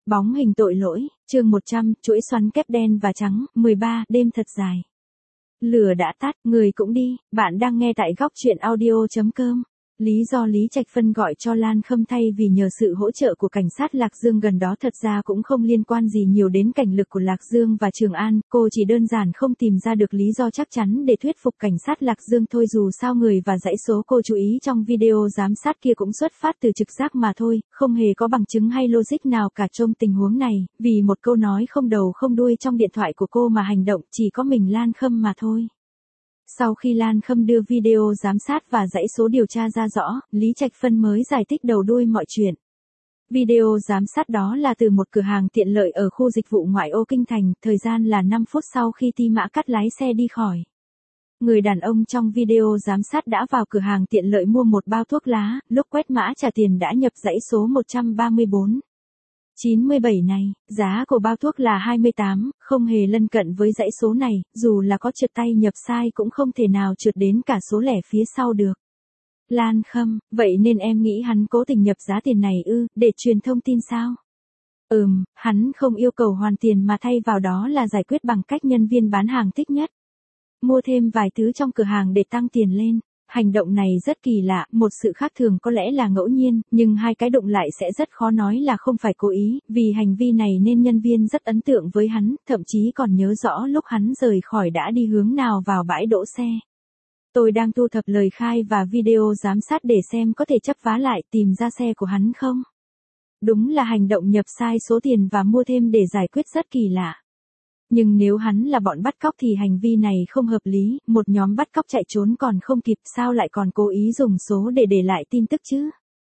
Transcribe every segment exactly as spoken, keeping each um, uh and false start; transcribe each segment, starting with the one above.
Bóng hình tội lỗi, chương một trăm, chuỗi xoắn kép đen và trắng, mười ba, đêm thật dài. Lửa đã tắt, người cũng đi, bạn đang nghe tại góc truyện audio chấm com. Lý do Lý Trạch Phân gọi cho Lan Khâm thay vì nhờ sự hỗ trợ của cảnh sát Lạc Dương gần đó thật ra cũng không liên quan gì nhiều đến cảnh lực của Lạc Dương và Trường An, cô chỉ đơn giản không tìm ra được lý do chắc chắn để thuyết phục cảnh sát Lạc Dương thôi, dù sao người và dãy số cô chú ý trong video giám sát kia cũng xuất phát từ trực giác mà thôi, không hề có bằng chứng hay logic nào cả trong tình huống này, vì một câu nói không đầu không đuôi trong điện thoại của cô mà hành động chỉ có mình Lan Khâm mà thôi. Sau khi Lan Khâm đưa video giám sát và dãy số điều tra ra rõ, Lý Trạch Phân mới giải thích đầu đuôi mọi chuyện. Video giám sát đó là từ một cửa hàng tiện lợi ở khu dịch vụ ngoại ô Kinh Thành, thời gian là năm phút sau khi Ti Mã Cắt lái xe đi khỏi. Người đàn ông trong video giám sát đã vào cửa hàng tiện lợi mua một bao thuốc lá, lúc quét mã trả tiền đã nhập dãy số một trăm ba mươi bốn chín mươi bảy này, giá của bao thuốc là hai mươi tám, không hề lân cận với dãy số này, dù là có trượt tay nhập sai cũng không thể nào trượt đến cả số lẻ phía sau được. Lan Khâm, vậy nên em nghĩ hắn cố tình nhập giá tiền này ư, để truyền thông tin sao? Ừm, hắn không yêu cầu hoàn tiền mà thay vào đó là giải quyết bằng cách nhân viên bán hàng thích nhất. Mua thêm vài thứ trong cửa hàng để tăng tiền lên. Hành động này rất kỳ lạ, một sự khác thường có lẽ là ngẫu nhiên, nhưng hai cái đụng lại sẽ rất khó nói là không phải cố ý, vì hành vi này nên nhân viên rất ấn tượng với hắn, thậm chí còn nhớ rõ lúc hắn rời khỏi đã đi hướng nào vào bãi đỗ xe. Tôi đang thu thập lời khai và video giám sát để xem có thể chấp vá lại tìm ra xe của hắn không. Đúng là hành động nhập sai số tiền và mua thêm để giải quyết rất kỳ lạ. Nhưng nếu hắn là bọn bắt cóc thì hành vi này không hợp lý, một nhóm bắt cóc chạy trốn còn không kịp sao lại còn cố ý dùng số để để lại tin tức chứ?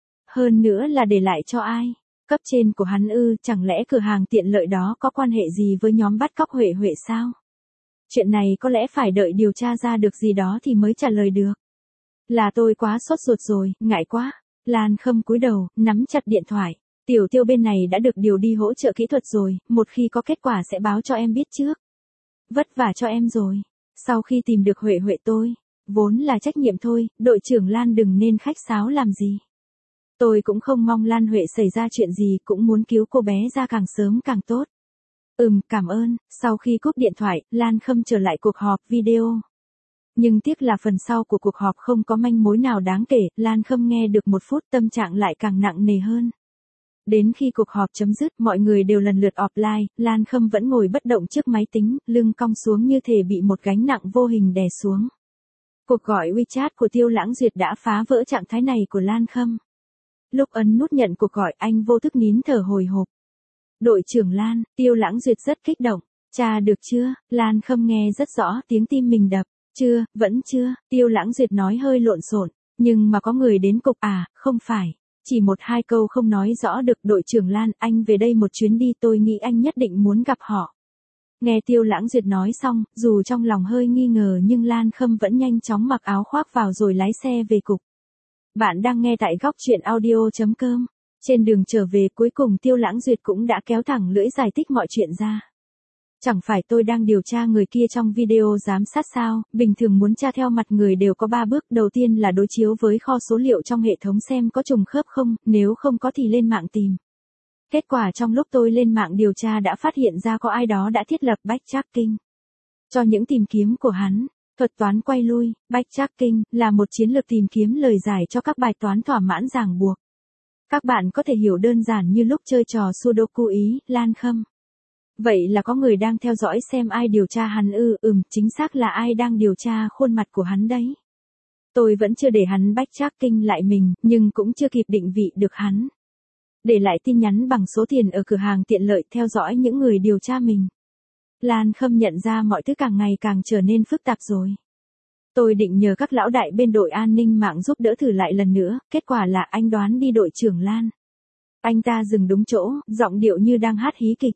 Hơn nữa là để lại cho ai? Cấp trên của hắn ư, chẳng lẽ cửa hàng tiện lợi đó có quan hệ gì với nhóm bắt cóc Huệ Huệ sao? Chuyện này có lẽ phải đợi điều tra ra được gì đó thì mới trả lời được. Là tôi quá sốt ruột rồi, ngại quá. Lan Khâm cúi đầu, nắm chặt điện thoại. Tiểu Tiêu bên này đã được điều đi hỗ trợ kỹ thuật rồi, một khi có kết quả sẽ báo cho em biết trước. Vất vả cho em rồi. Sau khi tìm được Huệ Huệ tôi, vốn là trách nhiệm thôi, đội trưởng Lan đừng nên khách sáo làm gì. Tôi cũng không mong Lan Huệ xảy ra chuyện gì, cũng muốn cứu cô bé ra càng sớm càng tốt. Ừm, cảm ơn. Sau khi cúp điện thoại, Lan Khâm trở lại cuộc họp video. Nhưng tiếc là phần sau của cuộc họp không có manh mối nào đáng kể, Lan Khâm nghe được một phút tâm trạng lại càng nặng nề hơn. Đến khi cuộc họp chấm dứt, mọi người đều lần lượt offline, Lan Khâm vẫn ngồi bất động trước máy tính, lưng cong xuống như thể bị một gánh nặng vô hình đè xuống. Cuộc gọi WeChat của Tiêu Lãng Duyệt đã phá vỡ trạng thái này của Lan Khâm. Lúc ấn nút nhận cuộc gọi, anh vô thức nín thở hồi hộp. Đội trưởng Lan, Tiêu Lãng Duyệt rất kích động. Cha được chưa? Lan Khâm nghe rất rõ tiếng tim mình đập. Chưa, vẫn chưa, Tiêu Lãng Duyệt nói hơi lộn xộn. Nhưng mà có người đến cục à, không phải. Chỉ một hai câu không nói rõ được. Đội trưởng Lan, anh về đây một chuyến đi, tôi nghĩ anh nhất định muốn gặp họ. Nghe Tiêu Lãng Duyệt nói xong, dù trong lòng hơi nghi ngờ nhưng Lan Khâm vẫn nhanh chóng mặc áo khoác vào rồi lái xe về cục. Bạn đang nghe tại góc truyện audio chấm com. Trên đường trở về cuối cùng Tiêu Lãng Duyệt cũng đã kéo thẳng lưỡi giải thích mọi chuyện ra. Chẳng phải tôi đang điều tra người kia trong video giám sát sao, bình thường muốn tra theo mặt người đều có ba bước, đầu tiên là đối chiếu với kho số liệu trong hệ thống xem có trùng khớp không, nếu không có thì lên mạng tìm. Kết quả trong lúc tôi lên mạng điều tra đã phát hiện ra có ai đó đã thiết lập backtracking cho những tìm kiếm của hắn. Thuật toán quay lui, backtracking, là một chiến lược tìm kiếm lời giải cho các bài toán thỏa mãn ràng buộc. Các bạn có thể hiểu đơn giản như lúc chơi trò Sudoku ý, Lan Khâm. Vậy là có người đang theo dõi xem ai điều tra hắn ư, ừm, chính xác là ai đang điều tra khuôn mặt của hắn đấy. Tôi vẫn chưa để hắn backtracking lại mình, nhưng cũng chưa kịp định vị được hắn. Để lại tin nhắn bằng số tiền ở cửa hàng tiện lợi theo dõi những người điều tra mình. Lan Khâm nhận ra mọi thứ càng ngày càng trở nên phức tạp rồi. Tôi định nhờ các lão đại bên đội an ninh mạng giúp đỡ thử lại lần nữa, kết quả là anh đoán đi đội trưởng Lan. Anh ta dừng đúng chỗ, giọng điệu như đang hát hí kịch.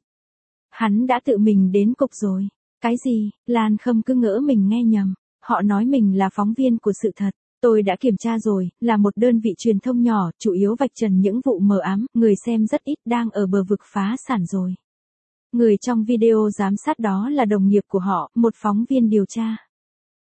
Hắn đã tự mình đến cục rồi. Cái gì? Lan Khâm cứ ngỡ mình nghe nhầm. Họ nói mình là phóng viên của sự thật. Tôi đã kiểm tra rồi, là một đơn vị truyền thông nhỏ, chủ yếu vạch trần những vụ mờ ám, người xem rất ít, đang ở bờ vực phá sản rồi. Người trong video giám sát đó là đồng nghiệp của họ, một phóng viên điều tra.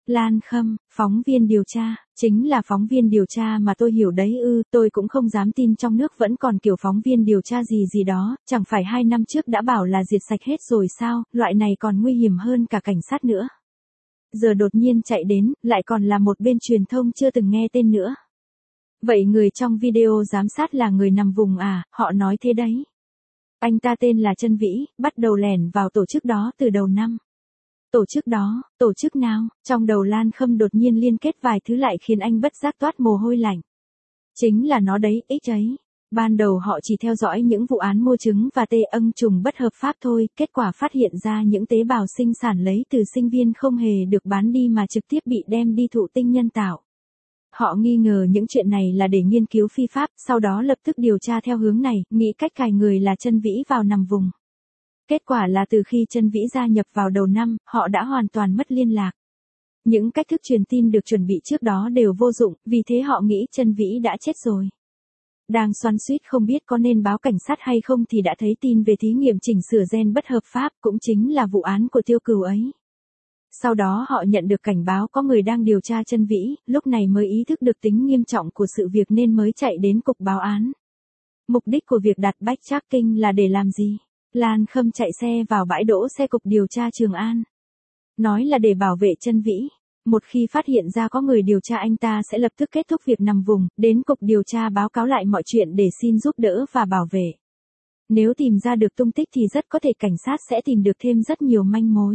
Lan Khâm, phóng viên điều tra, chính là phóng viên điều tra mà tôi hiểu đấy ư, tôi cũng không dám tin trong nước vẫn còn kiểu phóng viên điều tra gì gì đó, chẳng phải hai năm trước đã bảo là diệt sạch hết rồi sao, loại này còn nguy hiểm hơn cả cảnh sát nữa. Giờ đột nhiên chạy đến, lại còn là một bên truyền thông chưa từng nghe tên nữa. Vậy người trong video giám sát là người nằm vùng à, họ nói thế đấy. Anh ta tên là Trân Vĩ, bắt đầu lẻn vào tổ chức đó từ đầu năm. Tổ chức đó, tổ chức nào, trong đầu Lan Khâm đột nhiên liên kết vài thứ lại khiến anh bất giác toát mồ hôi lạnh. Chính là nó đấy, X ấy. Ban đầu họ chỉ theo dõi những vụ án mua trứng và tê âng trùng bất hợp pháp thôi, kết quả phát hiện ra những tế bào sinh sản lấy từ sinh viên không hề được bán đi mà trực tiếp bị đem đi thụ tinh nhân tạo. Họ nghi ngờ những chuyện này là để nghiên cứu phi pháp, sau đó lập tức điều tra theo hướng này, nghĩ cách cài người là Trân Vĩ vào nằm vùng. Kết quả là từ khi Trân Vĩ gia nhập vào đầu năm, họ đã hoàn toàn mất liên lạc. Những cách thức truyền tin được chuẩn bị trước đó đều vô dụng, vì thế họ nghĩ Trân Vĩ đã chết rồi. Đang xoắn xuýt không biết có nên báo cảnh sát hay không thì đã thấy tin về thí nghiệm chỉnh sửa gen bất hợp pháp, cũng chính là vụ án của Tiêu Cừu ấy. Sau đó họ nhận được cảnh báo có người đang điều tra Trân Vĩ, lúc này mới ý thức được tính nghiêm trọng của sự việc nên mới chạy đến cục báo án. Mục đích của việc đặt backtracking là để làm gì? Lan Khâm chạy xe vào bãi đỗ xe cục điều tra Trường An. Nói là để bảo vệ Trân Vĩ. Một khi phát hiện ra có người điều tra anh ta sẽ lập tức kết thúc việc nằm vùng, đến cục điều tra báo cáo lại mọi chuyện để xin giúp đỡ và bảo vệ. Nếu tìm ra được tung tích thì rất có thể cảnh sát sẽ tìm được thêm rất nhiều manh mối.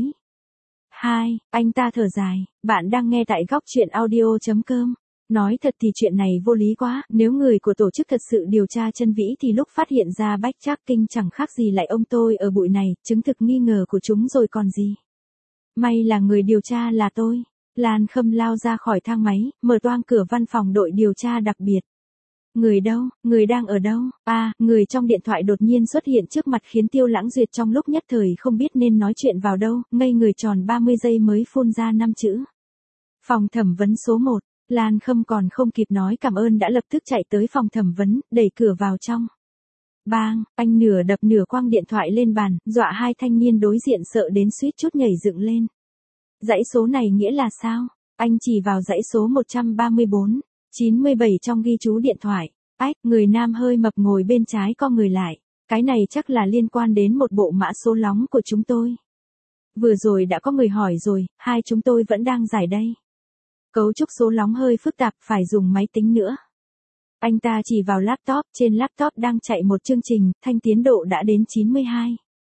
hai. Anh ta thở dài, bạn đang nghe tại góc truyện audio chấm com. Nói thật thì chuyện này vô lý quá, nếu người của tổ chức thật sự điều tra Trân Vĩ thì lúc phát hiện ra backtracking chẳng khác gì lại ông tôi ở bụi này, chứng thực nghi ngờ của chúng rồi còn gì. May là người điều tra là tôi. Lan Khâm lao ra khỏi thang máy, mở toang cửa văn phòng đội điều tra đặc biệt. Người đâu, người đang ở đâu? À, người trong điện thoại đột nhiên xuất hiện trước mặt khiến Tiêu Lãng Duyệt trong lúc nhất thời không biết nên nói chuyện vào đâu, ngây người tròn ba mươi giây mới phun ra năm chữ. Phòng thẩm vấn số một. Lan Khâm còn không kịp nói cảm ơn đã lập tức chạy tới phòng thẩm vấn, đẩy cửa vào trong. Bang, anh nửa đập nửa quăng điện thoại lên bàn, dọa hai thanh niên đối diện sợ đến suýt chút nhảy dựng lên. Dãy số này nghĩa là sao? Anh chỉ vào dãy số một trăm ba mươi bốn, chín mươi bảy trong ghi chú điện thoại. Ách, người nam hơi mập ngồi bên trái co người lại. Cái này chắc là liên quan đến một bộ mã số lóng của chúng tôi. Vừa rồi đã có người hỏi rồi, hai chúng tôi vẫn đang giải đây. Cấu trúc số lóng hơi phức tạp, phải dùng máy tính nữa. Anh ta chỉ vào laptop, trên laptop đang chạy một chương trình, thanh tiến độ đã đến chín mươi hai.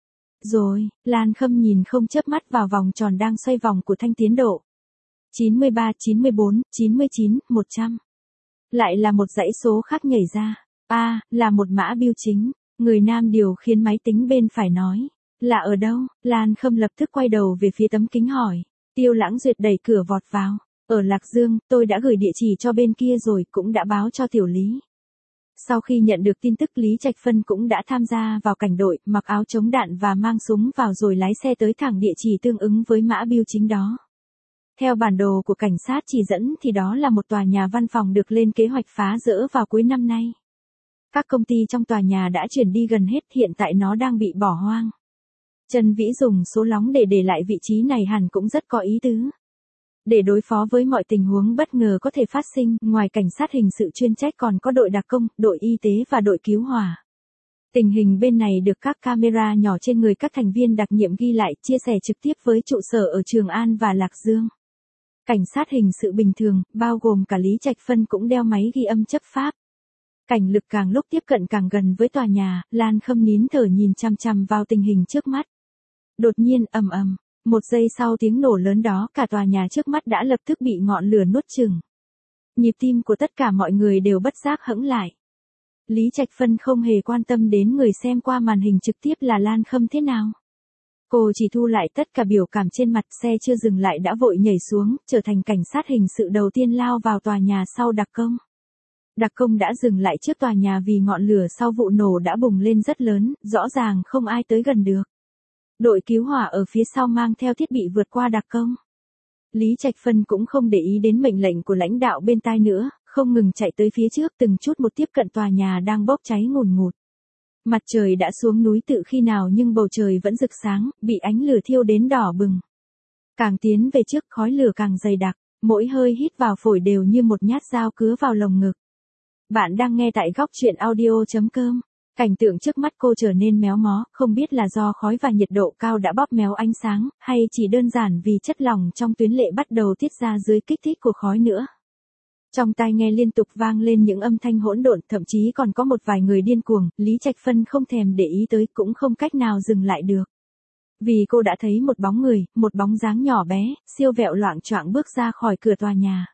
Rồi, Lan Khâm nhìn không chớp mắt vào vòng tròn đang xoay vòng của thanh tiến độ. chín mươi ba, chín mươi bốn, chín mươi chín, một trăm. Lại là một dãy số khác nhảy ra. A, à, là một mã bưu chính. Người nam điều khiển máy tính bên phải nói. Là ở đâu? Lan Khâm lập tức quay đầu về phía tấm kính hỏi. Tiêu Lãng Duyệt đẩy cửa vọt vào. Ở Lạc Dương, tôi đã gửi địa chỉ cho bên kia rồi, cũng đã báo cho Tiểu Lý. Sau khi nhận được tin tức Lý Trạch Phân cũng đã tham gia vào cảnh đội, mặc áo chống đạn và mang súng vào rồi lái xe tới thẳng địa chỉ tương ứng với mã bưu chính đó. Theo bản đồ của cảnh sát chỉ dẫn thì đó là một tòa nhà văn phòng được lên kế hoạch phá rỡ vào cuối năm nay. Các công ty trong tòa nhà đã chuyển đi gần hết, hiện tại nó đang bị bỏ hoang. Trân Vĩ dùng số lóng để để lại vị trí này hẳn cũng rất có ý tứ. Để đối phó với mọi tình huống bất ngờ có thể phát sinh, ngoài cảnh sát hình sự chuyên trách còn có đội đặc công, đội y tế và đội cứu hỏa. Tình hình bên này được các camera nhỏ trên người các thành viên đặc nhiệm ghi lại, chia sẻ trực tiếp với trụ sở ở Trường An và Lạc Dương. Cảnh sát hình sự bình thường, bao gồm cả Lý Trạch Phân cũng đeo máy ghi âm chấp pháp. Cảnh lực càng lúc tiếp cận càng gần với tòa nhà, Lan Khâm nín thở nhìn chằm chằm vào tình hình trước mắt. Đột nhiên ầm ầm. Một giây sau tiếng nổ lớn đó, cả tòa nhà trước mắt đã lập tức bị ngọn lửa nuốt chửng. Nhịp tim của tất cả mọi người đều bất giác hững lại. Lý Trạch Phân không hề quan tâm đến người xem qua màn hình trực tiếp là Lan Khâm thế nào. Cô chỉ thu lại tất cả biểu cảm trên mặt, xe chưa dừng lại đã vội nhảy xuống, trở thành cảnh sát hình sự đầu tiên lao vào tòa nhà sau đặc công. Đặc công đã dừng lại trước tòa nhà vì ngọn lửa sau vụ nổ đã bùng lên rất lớn, rõ ràng không ai tới gần được. Đội cứu hỏa ở phía sau mang theo thiết bị vượt qua đặc công. Lý Trạch Phân cũng không để ý đến mệnh lệnh của lãnh đạo bên tai nữa, không ngừng chạy tới phía trước từng chút một tiếp cận tòa nhà đang bốc cháy ngùn ngụt. Mặt trời đã xuống núi tự khi nào nhưng bầu trời vẫn rực sáng, bị ánh lửa thiêu đến đỏ bừng. Càng tiến về trước khói lửa càng dày đặc, mỗi hơi hít vào phổi đều như một nhát dao cứa vào lồng ngực. Bạn đang nghe tại góc truyện audio.com. Cảnh tượng trước mắt cô trở nên méo mó, không biết là do khói và nhiệt độ cao đã bóp méo ánh sáng, hay chỉ đơn giản vì chất lỏng trong tuyến lệ bắt đầu tiết ra dưới kích thích của khói nữa. Trong tai nghe liên tục vang lên những âm thanh hỗn độn, thậm chí còn có một vài người điên cuồng, Lý Trạch Phân không thèm để ý tới, cũng không cách nào dừng lại được. Vì cô đã thấy một bóng người, một bóng dáng nhỏ bé, siêu vẹo loạng choạng bước ra khỏi cửa tòa nhà.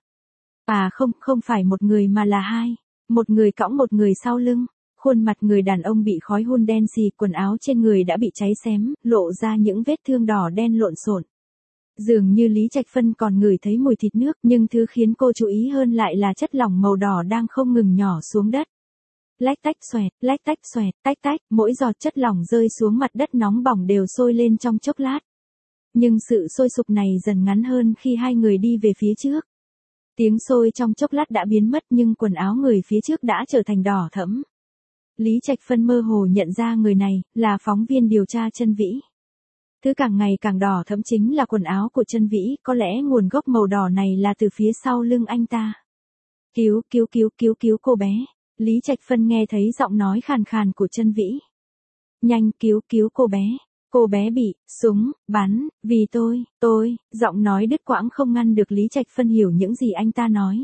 À không, không phải một người mà là hai. Một người cõng một người sau lưng. Khuôn mặt người đàn ông bị khói hun đen xì, quần áo trên người đã bị cháy xém, lộ ra những vết thương đỏ đen lộn xộn. Dường như Lý Trạch Phân còn ngửi thấy mùi thịt nước, nhưng thứ khiến cô chú ý hơn lại là chất lỏng màu đỏ đang không ngừng nhỏ xuống đất. Lách tách xoẹt, lách tách xoẹt, tách tách, mỗi giọt chất lỏng rơi xuống mặt đất nóng bỏng đều sôi lên trong chốc lát. Nhưng sự sôi sục này dần ngắn hơn khi hai người đi về phía trước. Tiếng sôi trong chốc lát đã biến mất nhưng quần áo người phía trước đã trở thành đỏ thẫm. Lý Trạch Phân mơ hồ nhận ra người này là phóng viên điều tra Chân Vĩ. Thứ càng ngày càng đỏ thẫm chính là quần áo của Chân Vĩ, có lẽ nguồn gốc màu đỏ này là từ phía sau lưng anh ta. Cứu, cứu, cứu, cứu, cứu cô bé. Lý Trạch Phân nghe thấy giọng nói khàn khàn của Chân Vĩ. Nhanh, cứu, cứu cô bé. Cô bé bị súng bắn, vì tôi, tôi, giọng nói đứt quãng không ngăn được Lý Trạch Phân hiểu những gì anh ta nói.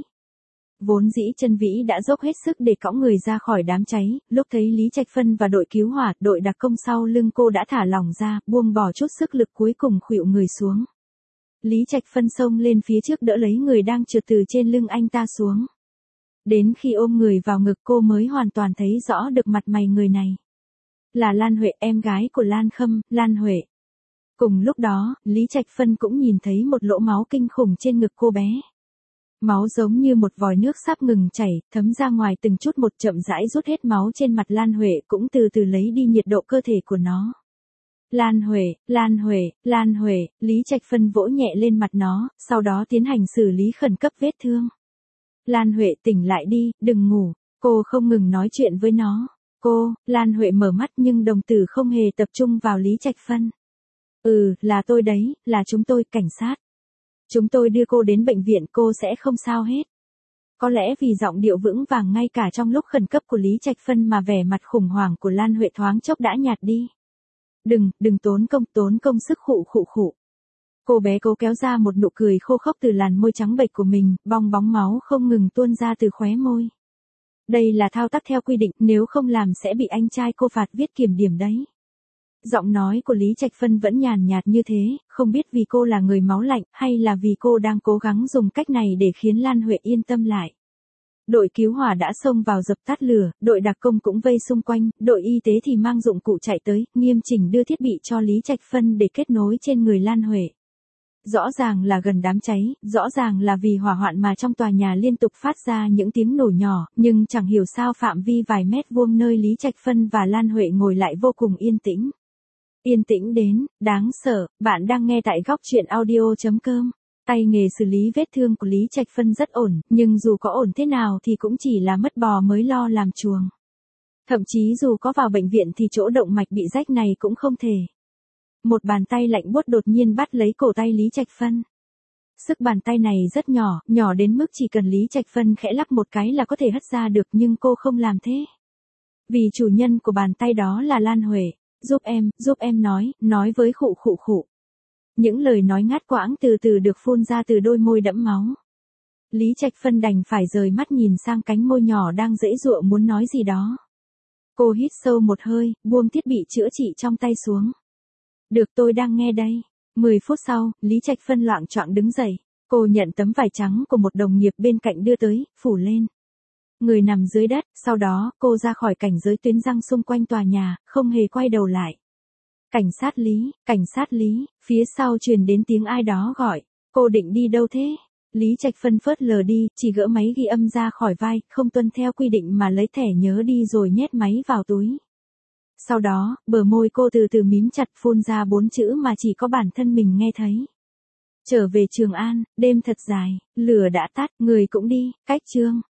Vốn dĩ Chân Vĩ đã dốc hết sức để cõng người ra khỏi đám cháy, lúc thấy Lý Trạch Phân và đội cứu hỏa, đội đặc công sau lưng cô đã thả lỏng ra, buông bỏ chút sức lực cuối cùng khuỵu người xuống. Lý Trạch Phân xông lên phía trước đỡ lấy người đang trượt từ trên lưng anh ta xuống. Đến khi ôm người vào ngực cô mới hoàn toàn thấy rõ được mặt mày người này. Là Lan Huệ, em gái của Lan Khâm, Lan Huệ. Cùng lúc đó, Lý Trạch Phân cũng nhìn thấy một lỗ máu kinh khủng trên ngực cô bé. Máu giống như một vòi nước sắp ngừng chảy, thấm ra ngoài từng chút một, chậm rãi rút hết máu trên mặt Lan Huệ, cũng từ từ lấy đi nhiệt độ cơ thể của nó. Lan Huệ, Lan Huệ, Lan Huệ, Lý Trạch Phân vỗ nhẹ lên mặt nó, sau đó tiến hành xử lý khẩn cấp vết thương. Lan Huệ tỉnh lại đi, đừng ngủ. Cô không ngừng nói chuyện với nó. Cô, Lan Huệ mở mắt nhưng đồng tử không hề tập trung vào Lý Trạch Phân. Ừ, là tôi đấy, là chúng tôi, cảnh sát. Chúng tôi đưa cô đến bệnh viện, cô sẽ không sao hết. Có lẽ vì giọng điệu vững vàng ngay cả trong lúc khẩn cấp của Lý Trạch Phân mà vẻ mặt khủng hoảng của Lan Huệ thoáng chốc đã nhạt đi. Đừng, đừng tốn công, tốn công sức khụ khụ khụ. Cô bé cố kéo ra một nụ cười khô khốc từ làn môi trắng bệch của mình, bong bóng máu không ngừng tuôn ra từ khóe môi. Đây là thao tác theo quy định, nếu không làm sẽ bị anh trai cô phạt viết kiểm điểm đấy. Giọng nói của Lý Trạch Phân vẫn nhàn nhạt như thế, không biết vì cô là người máu lạnh, hay là vì cô đang cố gắng dùng cách này để khiến Lan Huệ yên tâm lại. Đội cứu hỏa đã xông vào dập tắt lửa, đội đặc công cũng vây xung quanh, đội y tế thì mang dụng cụ chạy tới, nghiêm chỉnh đưa thiết bị cho Lý Trạch Phân để kết nối trên người Lan Huệ. Rõ ràng là gần đám cháy, rõ ràng là vì hỏa hoạn mà trong tòa nhà liên tục phát ra những tiếng nổ nhỏ, nhưng chẳng hiểu sao phạm vi vài mét vuông nơi Lý Trạch Phân và Lan Huệ ngồi lại vô cùng yên tĩnh. Yên tĩnh đến, đáng sợ. Bạn đang nghe tại góc truyện audio.com. Tay nghề xử lý vết thương của Lý Trạch Phân rất ổn, nhưng dù có ổn thế nào thì cũng chỉ là mất bò mới lo làm chuồng. Thậm chí dù có vào bệnh viện thì chỗ động mạch bị rách này cũng không thể. Một bàn tay lạnh buốt đột nhiên bắt lấy cổ tay Lý Trạch Phân. Sức bàn tay này rất nhỏ, nhỏ đến mức chỉ cần Lý Trạch Phân khẽ lắc một cái là có thể hất ra được, nhưng cô không làm thế. Vì chủ nhân của bàn tay đó là Lan Huệ. Giúp em, giúp em nói, nói với khụ khụ khụ. Những lời nói ngắt quãng từ từ được phun ra từ đôi môi đẫm máu. Lý Trạch Phân đành phải rời mắt nhìn sang cánh môi nhỏ đang giãy giụa muốn nói gì đó. Cô hít sâu một hơi, buông thiết bị chữa trị trong tay xuống. Được, tôi đang nghe đây. Mười phút sau, Lý Trạch Phân loạng choạng đứng dậy. Cô nhận tấm vải trắng của một đồng nghiệp bên cạnh đưa tới, phủ lên. Người nằm dưới đất, sau đó, cô ra khỏi cảnh giới tuyến răng xung quanh tòa nhà, không hề quay đầu lại. Cảnh sát Lý, cảnh sát Lý, phía sau truyền đến tiếng ai đó gọi. Cô định đi đâu thế? Lý Trạch Phân phớt lờ đi, chỉ gỡ máy ghi âm ra khỏi vai, không tuân theo quy định mà lấy thẻ nhớ đi rồi nhét máy vào túi. Sau đó, bờ môi cô từ từ mím chặt, phun ra bốn chữ mà chỉ có bản thân mình nghe thấy. Trở về Trường An, đêm thật dài, lửa đã tắt, người cũng đi, cách Trương.